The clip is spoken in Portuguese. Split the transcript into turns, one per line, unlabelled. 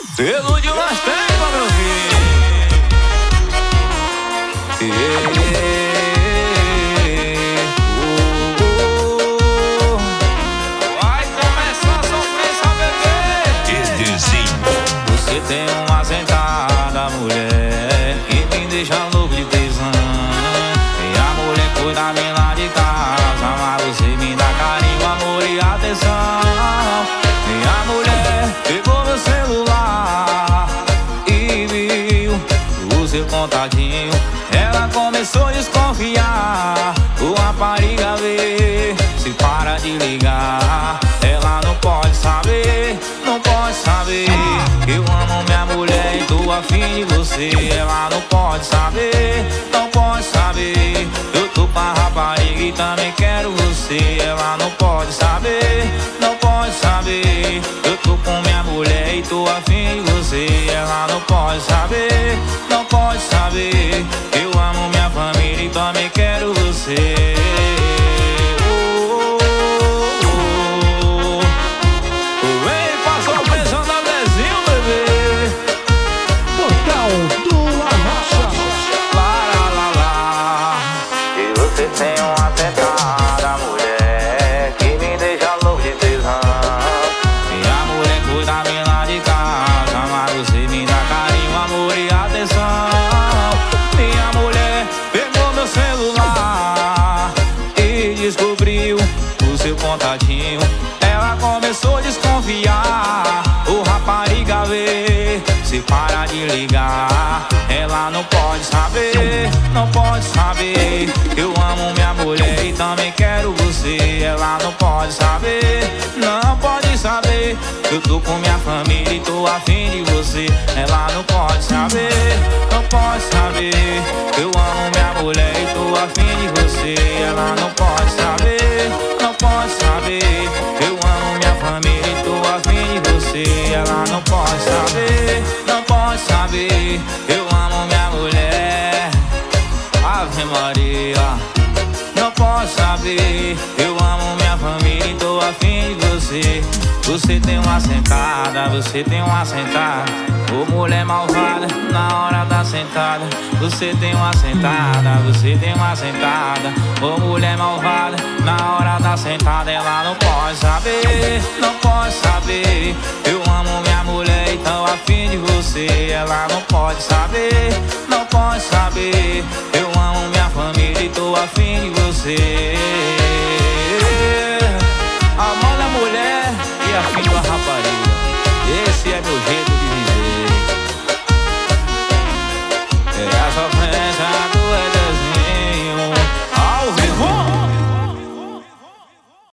Pelo de umas técnicas, meu filho. Vai começar a sofrência, bebê. Você tem uma sentada, mulher, que me deixa louco de tesão. E a mulher cuida bem lá de casa, mas você me dá carinho, amor e atenção. E a mulher pegou meu celular e viu o seu contatinho. Ela começou a desconfiar. O rapariga vê, se para de ligar. Ela não pode saber, não pode saber. Eu amo minha mulher e tô afim de você. Ela não pode saber, não pode saber. Eu tô com a rapariga e também quero você. Ela não pode saber, não pode saber. Eu tô com minha mulher e tô afim de você. Ela não pode saber, não pode saber. Eu amo minha família e também quero você. Tem uma sentada, mulher, que me deixa louco de tesão. E a mulher cuida bem lá de casa, mas você me dá carinho, amor e atenção. E a mulher pegou meu celular e descobriu o seu contatinho. Ela começou a desconfiar. O rapariga vê, se para de ligar. Ela não pode saber, não pode saber. Eu amo minha mulher e também quero você. Ela não pode saber, não pode saber. Eu tô com minha família e tô afim de você. Ela não pode saber, não pode saber. Eu amo minha mulher e tô afim de você. Ela não pode saber, não pode saber. Eu amo minha família e tô afim de você. Ela não pode saber, não pode saber. Eu amo minha mulher, Ave Maria. Não posso saber, eu amo minha família e tô afim de você. Você tem uma sentada, você tem uma sentada. Ô mulher malvada, na hora da sentada. Você tem uma sentada, você tem uma sentada. Ô mulher malvada, na hora da sentada. Ela não pode saber, não pode saber. Eu amo minha mulher e tô afim de você. Ela não pode saber, não pode saber. Eu amo minha família e tô afim de você.